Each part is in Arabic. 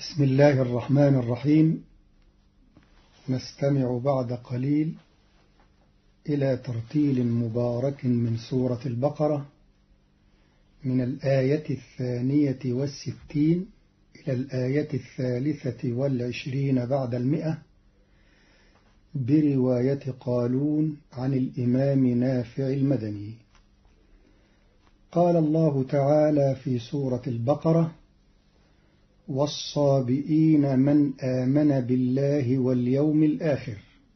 بسم الله الرحمن الرحيم. نستمع بعد قليل إلى ترتيل مبارك من سورة البقرة من الآية 62 إلى الآية 23 بعد 100 برواية قالون عن الإمام نافع المدني. قال الله تعالى في سورة البقرة: والصابئين من آمن بالله واليوم الآخر.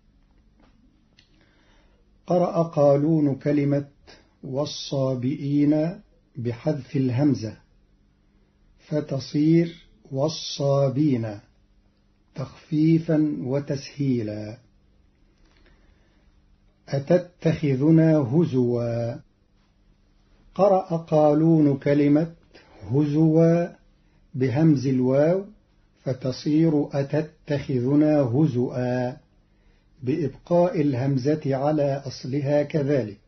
قرأ قالون كلمة والصابئين بحذف الهمزة فتصير والصابين تخفيفا وتسهيلا. أتتخذنا هزوا. قرأ قالون كلمة هزوا بهمز الواو فتصير أتتخذنا هزؤا بإبقاء الهمزة على أصلها كذلك.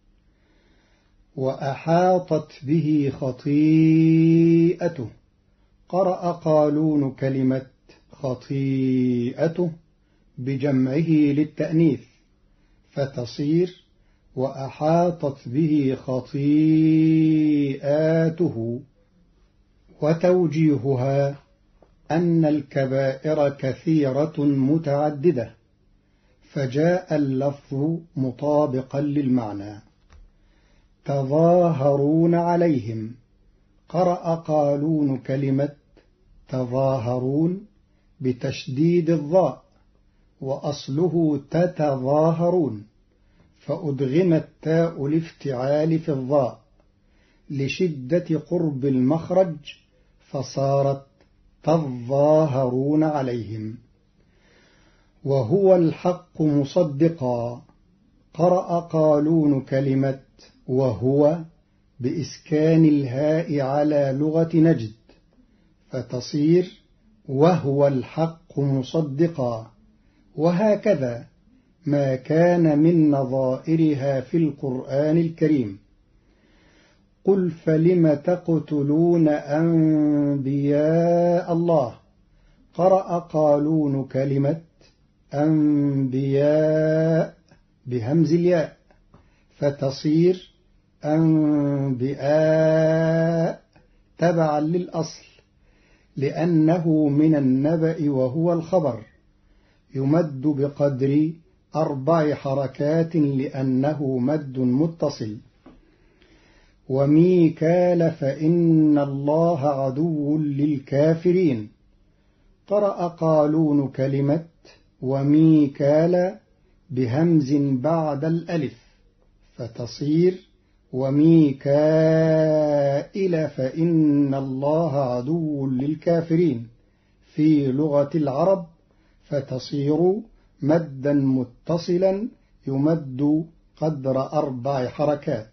وأحاطت به خطيئته. قرأ قالون كلمة خطيئته بجمعه للتأنيث فتصير وأحاطت به خطيئاته. وتوجيهها أن الكبائر كثيرة متعددة فجاء اللفظ مطابقا للمعنى. تظاهرون عليهم. قرأ قالون كلمة تظاهرون بتشديد الظاء وأصله تتظاهرون فأدغم التاء الافتعال في الظاء لشدة قرب المخرج فصارت تظاهرون عليهم. وهو الحق مصدقا. قرأ قالون كلمة وهو بإسكان الهاء على لغة نجد فتصير وهو الحق مصدقا. وهكذا ما كان من نظائرها في القرآن الكريم. قل فلم تقتلون أنبياء الله. قرأ قالون كلمة أنبياء بهمز الياء فتصير أنبياء تبعا للأصل لأنه من النبأ وهو الخبر يمد بقدر 4 حركات لأنه مد متصل. وميكال فإن الله عدو للكافرين. قرأ قالون كلمة وميكال بهمز بعد الألف فتصير وميكائيل فإن الله عدو للكافرين في لغة العرب فتصير مدا متصلا يمد قدر 4 حركات.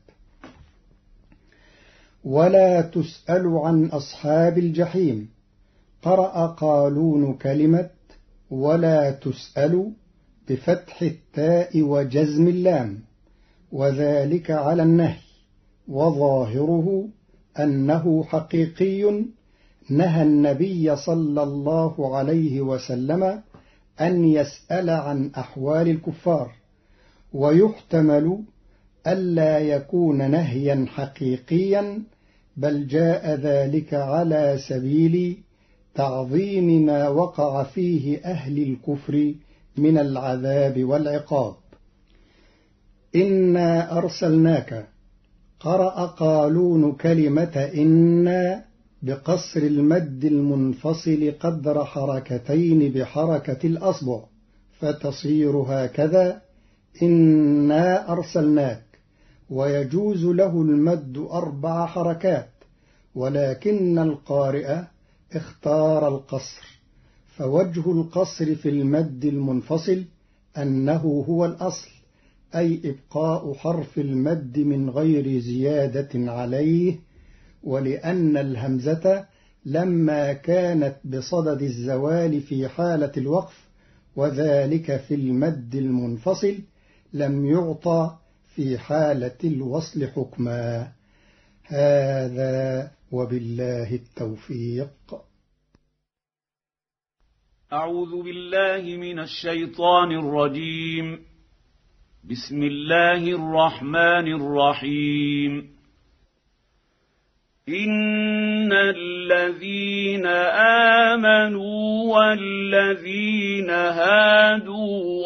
ولا تسأل عن أصحاب الجحيم. قرأ قالون كلمة ولا تسأل بفتح التاء وجزم اللام وذلك على النهي وظاهره أنه حقيقي نهى النبي صلى الله عليه وسلم أن يسأل عن أحوال الكفار. ويحتمل ألا يكون نهيا حقيقيا بل جاء ذلك على سبيل تعظيم ما وقع فيه أهل الكفر من العذاب والعقاب. إنا أرسلناك. قرأ قالون كلمة إنا بقصر المد المنفصل قدر 2 حركتين بحركة الأصبع فتصير هكذا إنا أرسلناك. ويجوز له المد 4 حركات ولكن القارئ اختار القصر. فوجه القصر في المد المنفصل أنه هو الأصل أي إبقاء حرف المد من غير زيادة عليه. ولأن الهمزة لما كانت بصدد الزوال في حالة الوقف وذلك في المد المنفصل لم يعطى في حالة الوصل حكما. هذا وبالله التوفيق. أعوذ بالله من الشيطان الرجيم. بسم الله الرحمن الرحيم. إن الذين آمنوا والذين هادوا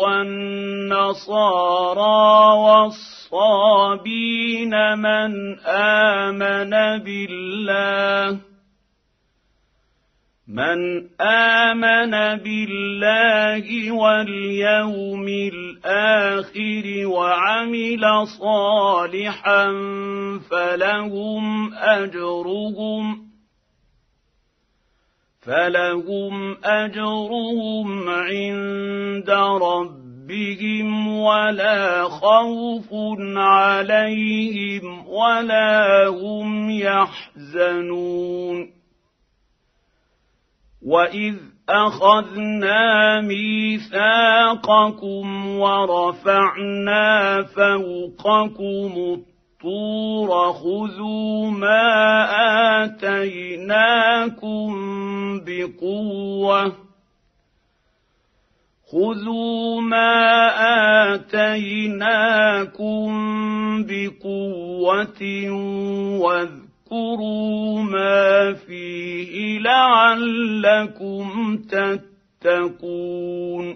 والنصارى والصابين من آمن بالله واليوم الآخر وعمل صالحا فلهم أجرهم عند ربهم ولا خوف عليهم ولا هم يحزنون. وإذ أخذنا ميثاقكم ورفعنا فوقكم الطور خذوا ما آتيناكم بقوة واذكروا ما فيه لعلكم تتقون.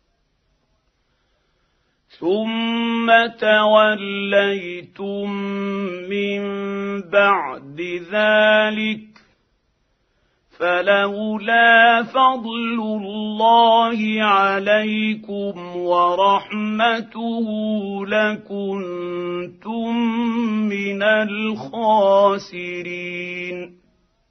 ثم توليتم من بعد ذلك فلولا فضل الله عليكم ورحمته لكنتم من الخاسرين.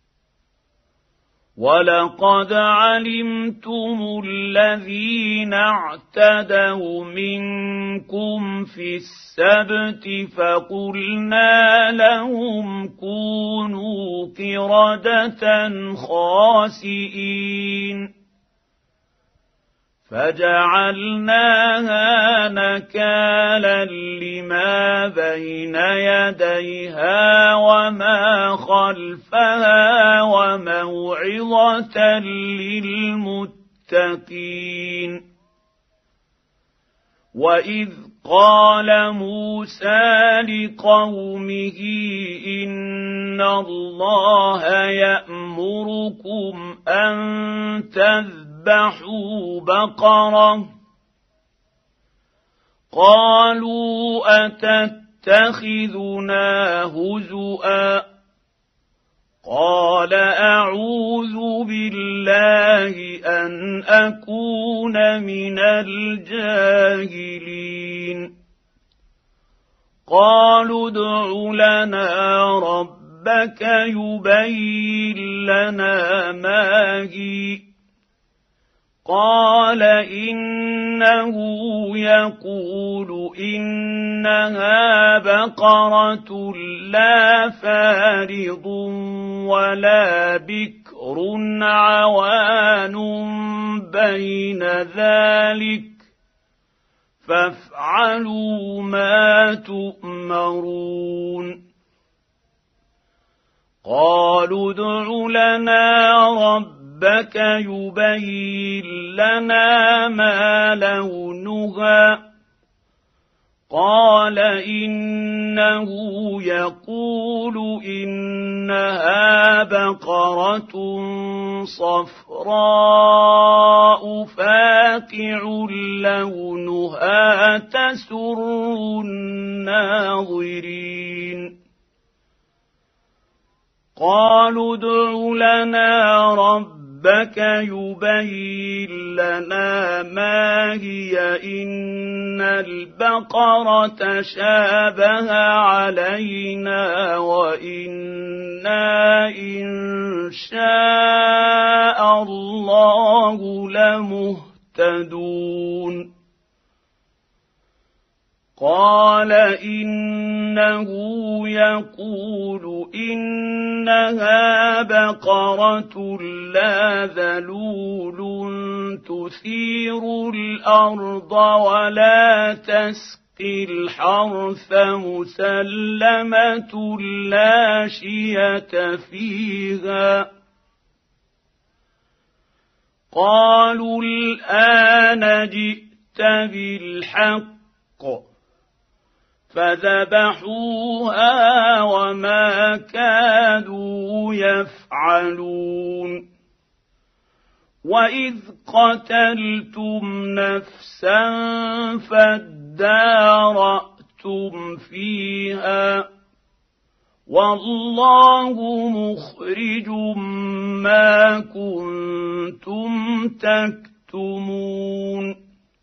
ولقد علمتم الذين اعتدوا منكم في السبت فقلنا لهم كونوا قردة خاسئين فجعلناها نكالا لما بين يديها وما خلفها وموعظة للمتقين. وإذ قال موسى لقومه إن الله يأمركم أن تذبحوا بقرة قالوا أتتخذنا هزؤا قال أعوذ بالله أن أكون من الجاهلين. قالوا ادع لنا ربك يبين لنا ما هي قال إنه يقول إنها بقرة لا فارض ولا بكر عوان بين ذلك فافعلوا ما تؤمرون. قالوا ادع لنا ربك يبين لنا ما لونها قال إنه يقول إنها بقرة صفراء فاقع لونها تسر الناظرين. قالوا ادع لنا ربك يبين لنا ما هي إن البقرة شابه علينا وإنا إن شاء الله لمهتدون. قال إنه يقول إنها بقرة لا ذلول تثير الأرض ولا تسقي الحرث مسلمة لا شية فيها قالوا الآن جئت بالحق فذبحوها وما كادوا يفعلون وإذ قتلتم نفسا فادارأتم فيها والله مخرج ما كنتم تكتمون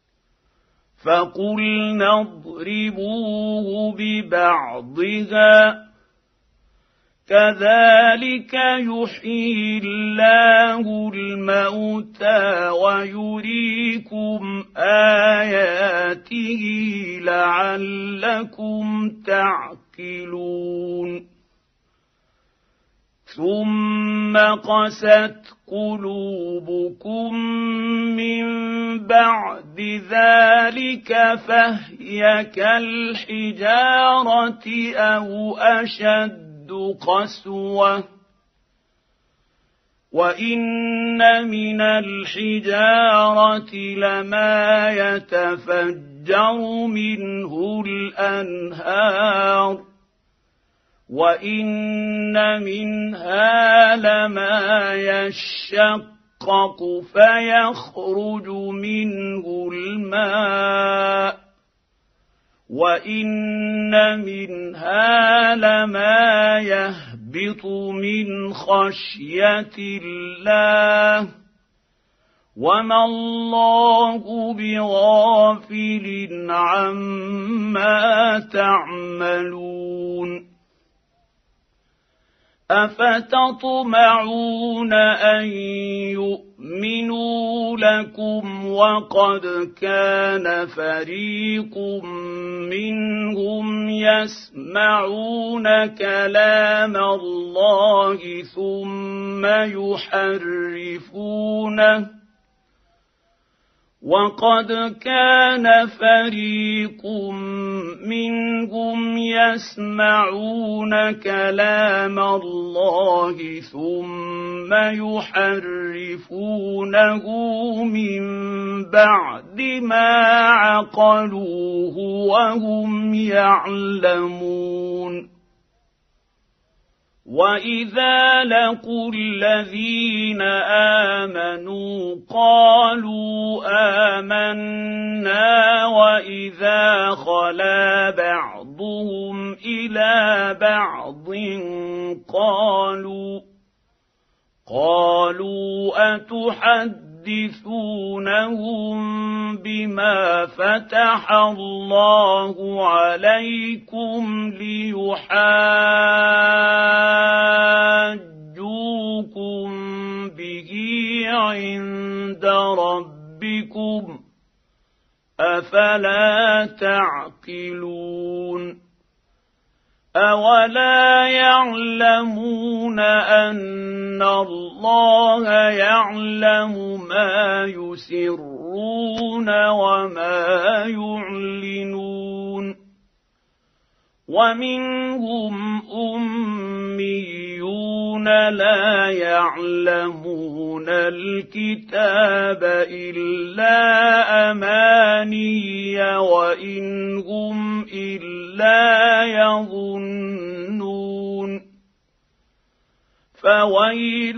فقلنا اضربوه ببعضها كذلك يحيي الله الموتى ويريكم آياته لعلكم تعقلون ثم قست قلوبكم من بعد ذلك فهي كالحجارة أو أشد قسوة وإن من الحجارة لما يتفجر منه الأنهار وإن منها لما يشقق فيخرج منه الماء وإن منها لما يهبط من خشية الله وما الله بغافل عما تعملون أفتطمعون أن يؤمنوا لكم وقد كان فريق منهم يسمعون كلام الله ثم يحرفونه وقد كان فريق منهم يسمعون كلام الله ثم يحرفونه من بعد ما عقلوه وهم يعلمون وإذا لقوا الذين آمنوا قالوا آمنا وإذا خلا بعضهم إلى بعض قالوا أتحدثونهم بما فتح الله عليكم ليحاجوكم به عند ربكم أفلا تعقلون أولا يعلمون أن الله يعلم ما يسرون وما يعلنون ومنهم أميون لا يعلمون الكتاب إلا أماني وإن هم إلا يظنون فويل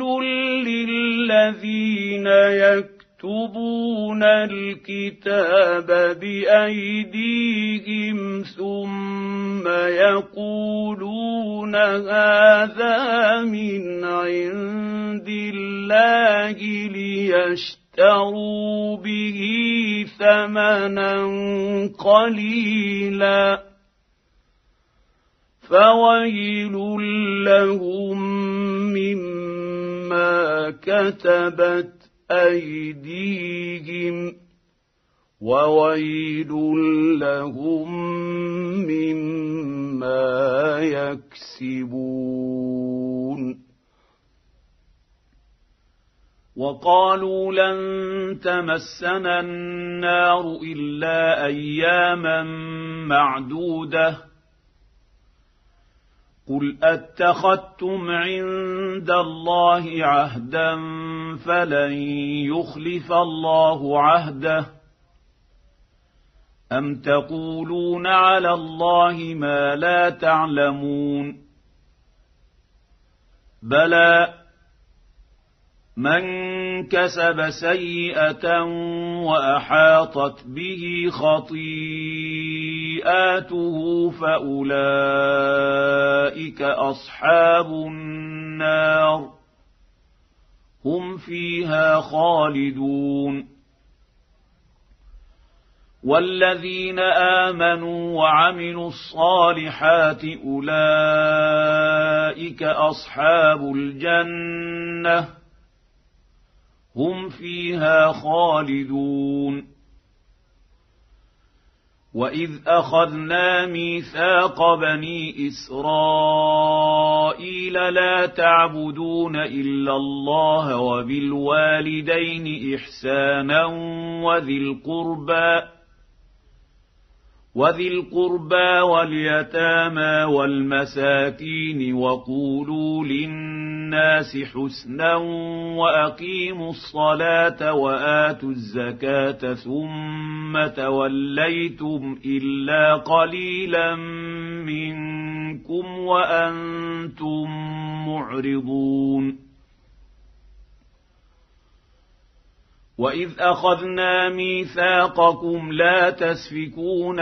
للذين يكتبون الكتاب بأيديهم ثم يقولون هذا من عند الله ليشتروا به ثمنا قليلا فويل لهم مما كتبت أيديهم وويل لهم مما يكسبون وقالوا لن تمسنا النار إلا أياما معدودة قل أتخذتم عند الله عهدا فلن يخلف الله عهده أم تقولون على الله ما لا تعلمون بلى من كسب سيئة وأحاطت به خطيئاته فأولئك أصحاب النار هم فيها خالدون والذين آمنوا وعملوا الصالحات أولئك أصحاب الجنة هم فيها خالدون وإذ أخذنا ميثاق بني إسرائيل لا تعبدون إلا الله وبالوالدين إحسانا وذي القربى واليتامى والمساكين وقولوا للناس حسنا وأقيموا الصلاة وآتوا الزكاة ثم توليتم إلا قليلا منكم وأنتم معرضون وإذ أخذنا ميثاقكم لا تسفكون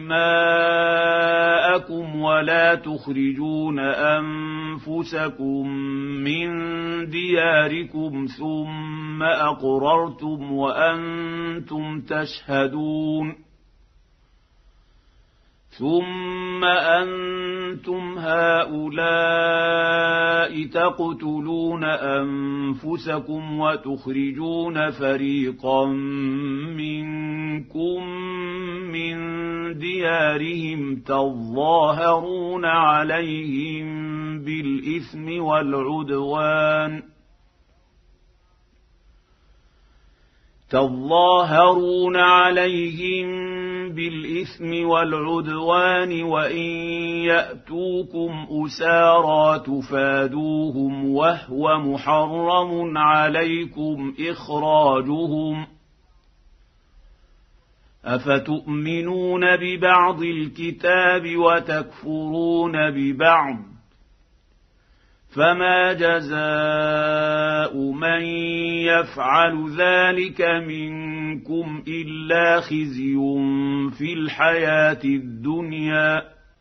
دماءكم ولا تخرجون أنفسكم من دياركم ثم أقررتم وأنتم تشهدون ثم أنتم هؤلاء تقتلون أنفسكم وتخرجون فريقا منكم من ديارهم تظاهرون عليهم بالإثم والعدوان وإن يأتوكم أسارى تفادوهم وهو محرم عليكم إخراجهم أفتؤمنون ببعض الكتاب وتكفرون ببعض فما جزاء من يفعل ذلك منكم إلا خزي في الحياة الدنيا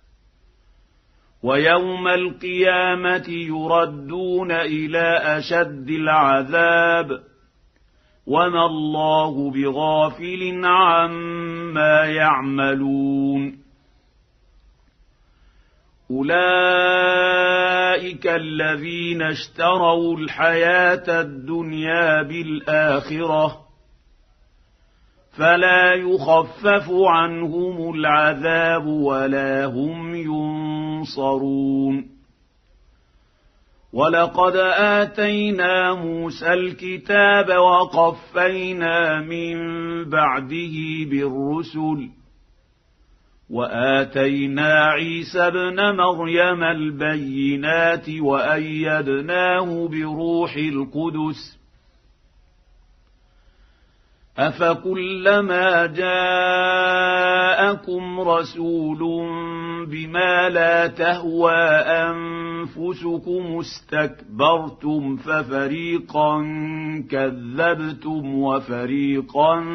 ويوم القيامة يردون إلى أشد العذاب وما الله بغافل عما يعملون أولئك الذين اشتروا الحياة الدنيا بالآخرة فلا يخفف عنهم العذاب ولا هم ينصرون ولقد آتينا موسى الكتاب وقفينا من بعده بالرسل وآتينا عيسى ابن مريم البينات وأيدناه بروح القدس أفكلما جاءكم رسول بما لا تهوى أنفسكم استكبرتم ففريقا كذبتم وفريقا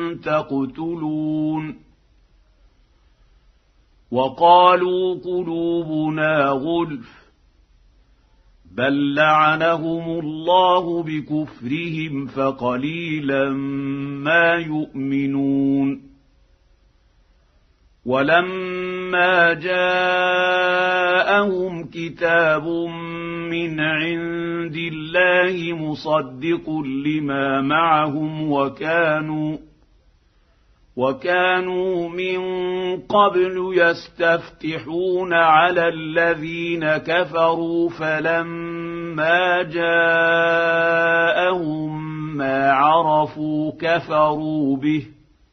تقتلون وقالوا قلوبنا غلف بل لعنهم الله بكفرهم فقليلا ما يؤمنون ولما جاءهم كتاب من عند الله مصدق لما معهم وكانوا من قبل يستفتحون على الذين كفروا فلما جاءهم ما عرفوا كفروا به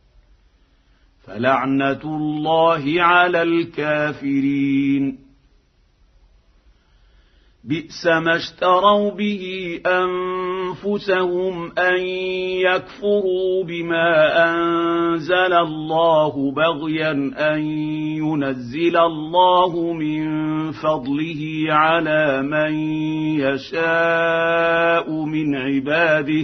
فلعنة الله على الكافرين بئس ما اشتروا به أنفسهم أنفسهم أن يكفروا بما أنزل الله بغيا أن ينزل الله من فضله على من يشاء من عباده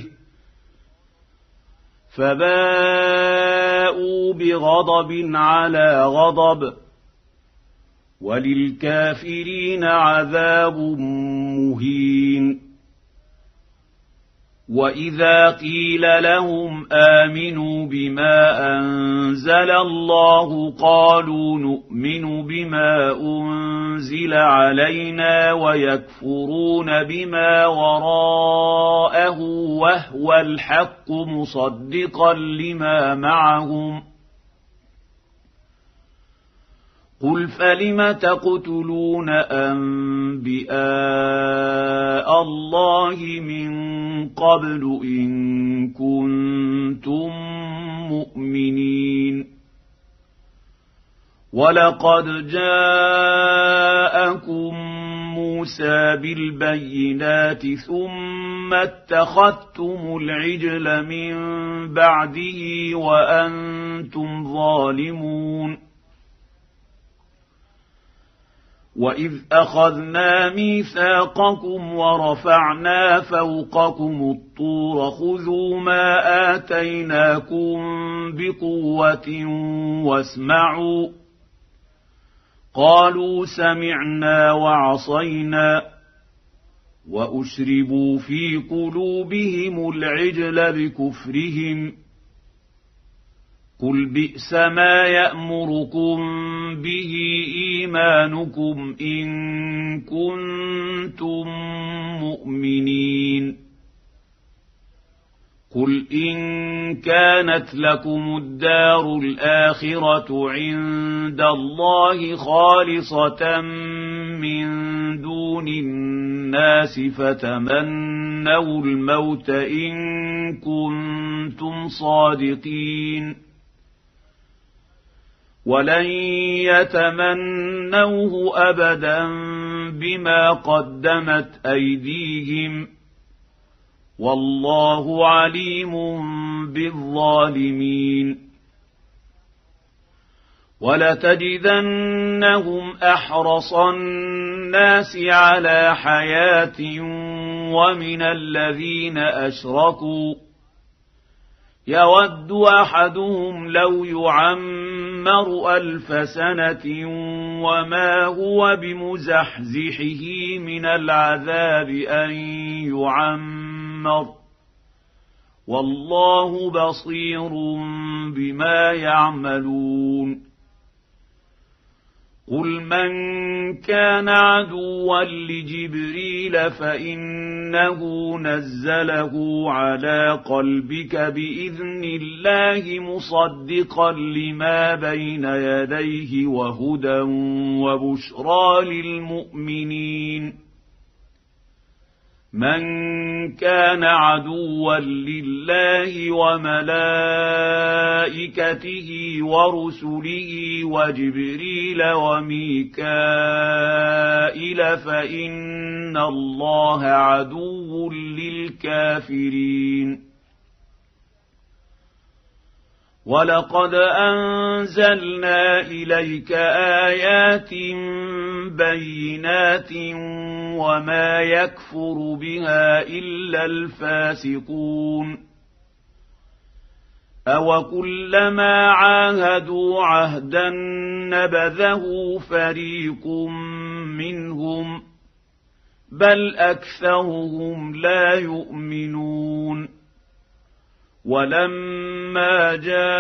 فباءوا بغضب على غضب وللكافرين عذاب مهين. وإذا قيل لهم آمنوا بما أنزل الله قالوا نؤمن بما أنزل علينا ويكفرون بما وراءه وهو الحق مصدقا لما معهم قل فلم تقتلون أنبياء الله من قبل إن كنتم مؤمنين ولقد جاءكم موسى بالبينات ثم اتخذتم العجل من بعده وأنتم ظالمون وإذ أخذنا ميثاقكم ورفعنا فوقكم الطور خذوا ما آتيناكم بقوة واسمعوا قالوا سمعنا وعصينا وأشربوا في قلوبهم العجل بكفرهم قل بئس ما يأمركم به إيمانكم إن كنتم مؤمنين قل إن كانت لكم الدار الآخرة عند الله خالصة من دون الناس فتمنوا الموت إن كنتم صادقين ولن يتمنوه أبدا بما قدمت أيديهم والله عليم بالظالمين ولتجدنهم أحرص الناس على حياة ومن الذين أشركوا يود أحدهم لو يعمر 1000 سنة وما هو بمزحزحه من العذاب أن يعمر والله بصير بما يعملون قل من كان عدوا لجبريل فإنه نزله على قلبك بإذن الله مصدقا لما بين يديه وهدى وبشرى للمؤمنين من كان عدوا لله وملائكته ورسله وجبريل وميكائيل فإن الله عدو للكافرين ولقد أنزلنا إليك آيات بينات وما يكفر بها إلا الفاسقون أوكلما عاهدوا عهدا نبذه فريق منهم بل أكثرهم لا يؤمنون ولما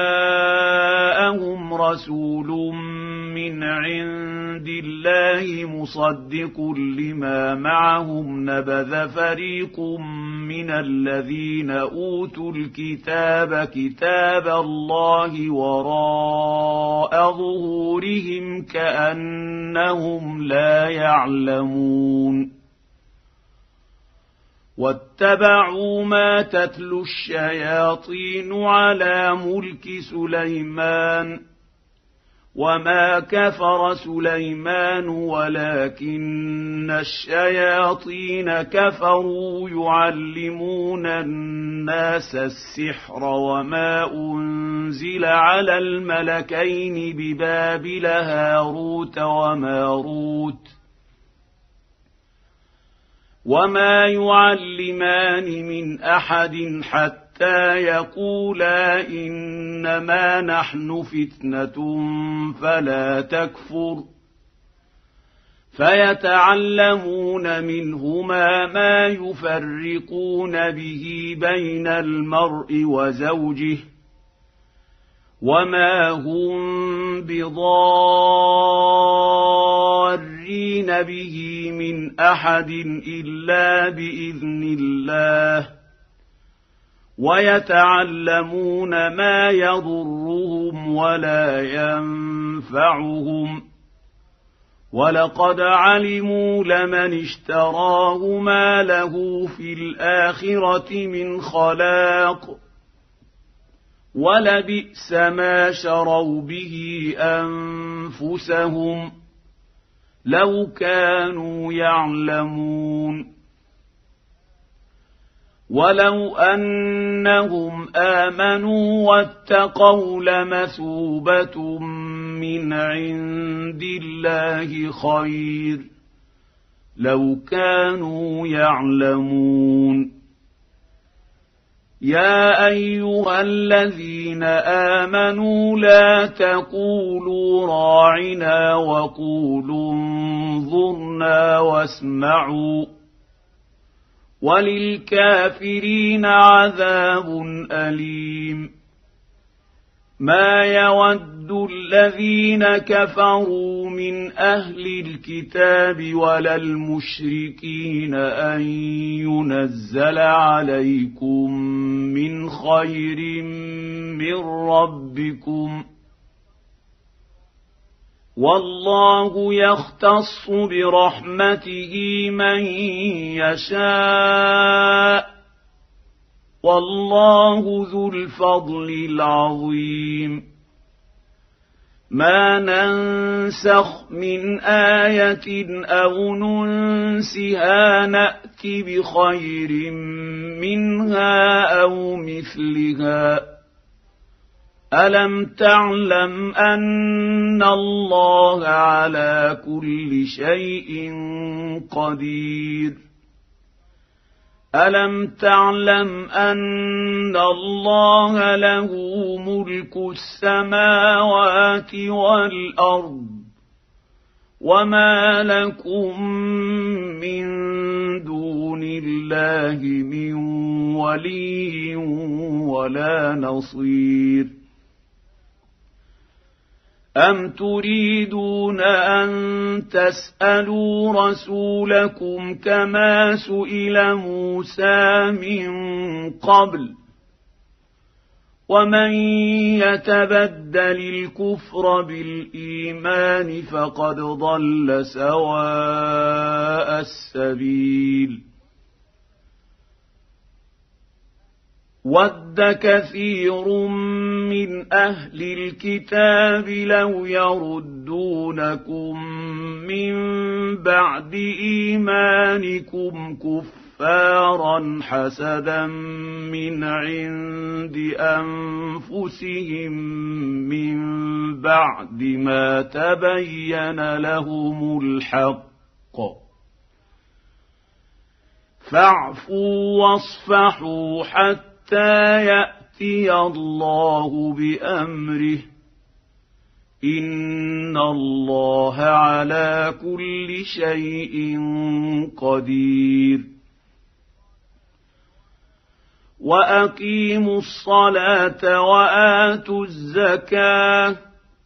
جاءهم رسول من عند الله مصدق لما معهم نبذ فريق من الذين أوتوا الكتاب كتاب الله وراء ظهورهم كأنهم لا يعلمون واتبعوا ما تتلو الشياطين على ملك سليمان وما كفر سليمان ولكن الشياطين كفروا يعلمون الناس السحر وما أنزل على الملكين ببابل هاروت وماروت وما يعلمان من أحد حتى يقولا إنما نحن فتنة فلا تكفر فيتعلمون منهما ما يفرقون به بين المرء وزوجه وما هم بضارين به من أحد إلا بإذن الله ويتعلمون ما يضرهم ولا ينفعهم ولقد علموا لمن اشتراه ما له في الآخرة من خلاق ولبئس ما شروا به أنفسهم لو كانوا يعلمون ولو أنهم آمنوا واتقوا لمثوبة من عند الله خير لو كانوا يعلمون يا أيها الذين آمنوا لا تقولوا راعنا وقولوا انظرنا واسمعوا وللكافرين عذاب أليم ما يود الذين كفروا من أهل الكتاب ولا المشركين أن ينزل عليكم من خير من ربكم والله يختص برحمته من يشاء والله ذو الفضل العظيم ما ننسخ من آية أو ننسها نأت بخير منها أو مثلها ألم تعلم أن الله على كل شيء قدير ألم تعلم أن الله له ملك السماوات والأرض وما لكم من دون الله من ولي ولا نصير أم تريدون أن تسألوا رسولكم كما سئل موسى من قبل ومن يتبدل الكفر بالإيمان فقد ضل سواء السبيل ود كثير من أهل الكتاب لو يردونكم من بعد إيمانكم كفارا حسدا من عند أنفسهم من بعد ما تبين لهم الحق فاعفوا واصفحوا حتى يأتي الله بأمره إن الله على كل شيء قدير وأقيموا الصلاة وآتوا الزكاة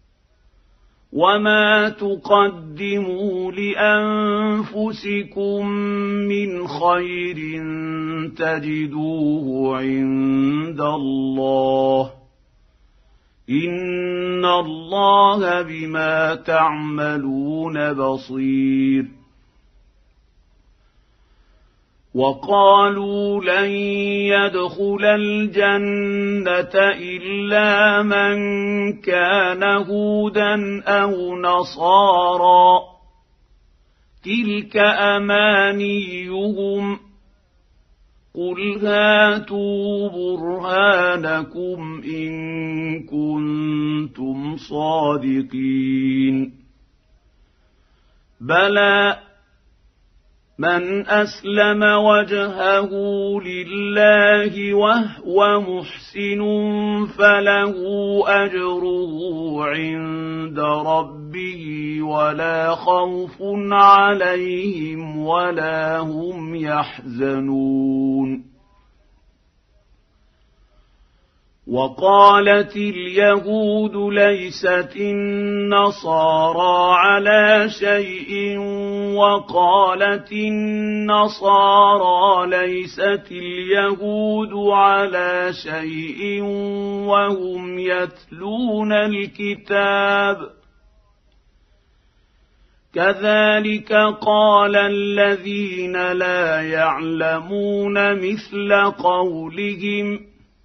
وما تقدموا لأنفسكم من خير تجدوه عند الله إن الله بما تعملون بصير وقالوا لن يدخل الجنة إلا من كان هودا أو نصارى تلك أمانيهم قل هاتوا برهانكم إن كنتم صادقين بلى من أسلم وجهه لله وهو محسن فله أجره عند ربه ولا خوف عليهم ولا هم يحزنون وقالت اليهود ليست النصارى على شيء وقالت النصارى ليست اليهود على شيء وهم يتلون الكتاب كذلك قال الذين لا يعلمون مثل قولهم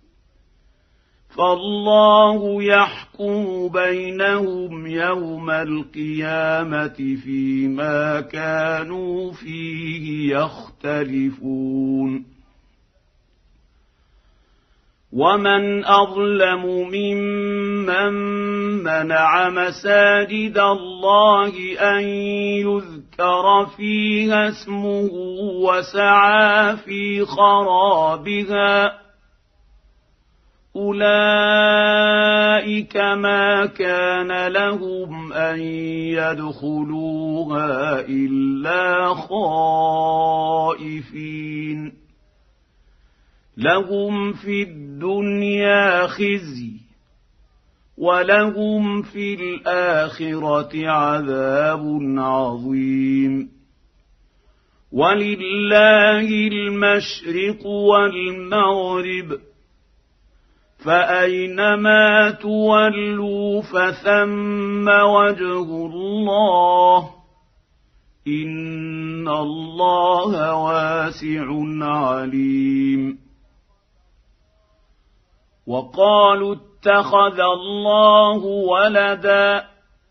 فالله يحكم بينهم يوم القيامة فيما كانوا فيه يختلفون ومن أظلم ممن منع مساجد الله أن يذكر فيها اسمه وسعى في خرابها أولئك ما كان لهم أن يدخلوها إلا خائفين لهم في الدنيا خزي ولهم في الآخرة عذاب عظيم ولله المشرق والمغرب فأينما تولوا فثم وجه الله إن الله واسع عليم وقالوا اتخذ الله ولدا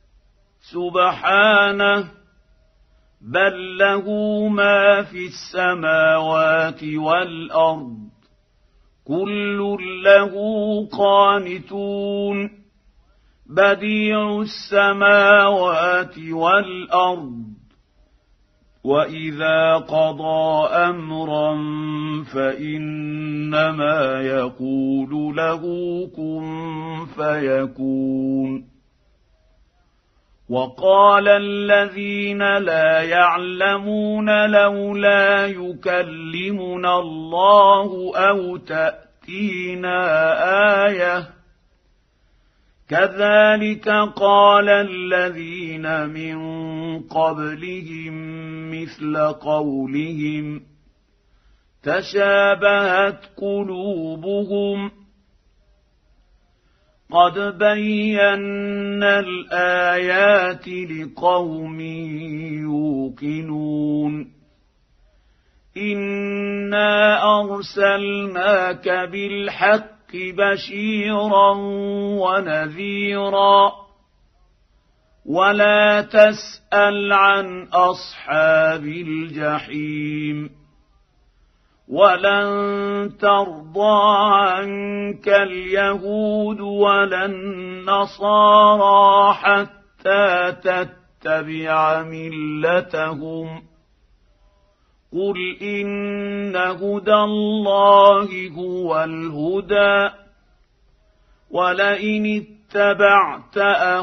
سبحانه بل له ما في السماوات والأرض كل له قانتون بديع السماوات والأرض وإذا قضى أمرا فإنما يقول له كن فيكون وقال الذين لا يعلمون لولا يكلمنا الله أو تأتينا آية كذلك قال الذين من قبلهم مثل قولهم تشابهت قلوبهم قد بينا الآيات لقوم يوقنون إنا أرسلناك بالحق بشيرا ونذيرا ولا تسأل عن أصحاب الجحيم ولن ترضى عنك اليهود ولا النصارى حتى تتبع ملتهم قل إن هدى الله هو الهدى ولئن اتبعت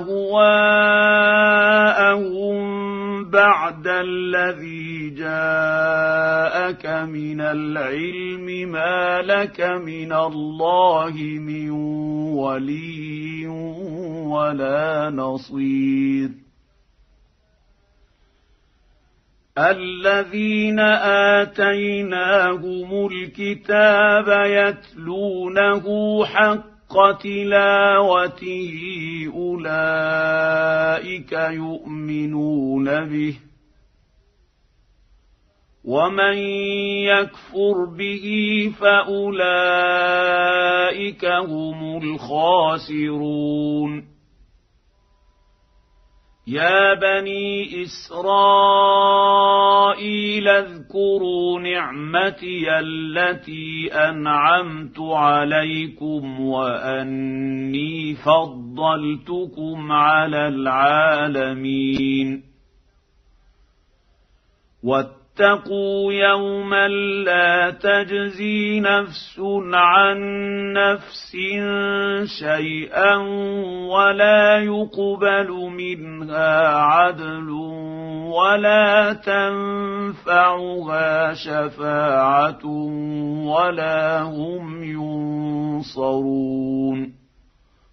أهواءهم بعد الذي جاءك من العلم ما لك من الله من ولي ولا نصير الذين آتيناهم الكتاب يتلونه حق تلاوته أولئك يؤمنون به ومن يكفر به فأولئك هم الخاسرون. يا بني إسرائيل اذكروا نعمتي التي أنعمت عليكم وأني فضلتكم على العالمين. واتقوا يوما لا تجزي نفس عن نفس شيئا ولا يقبل منها عدل ولا تنفعها شفاعة ولا هم ينصرون.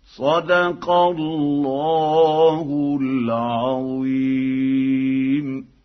صدق الله العظيم.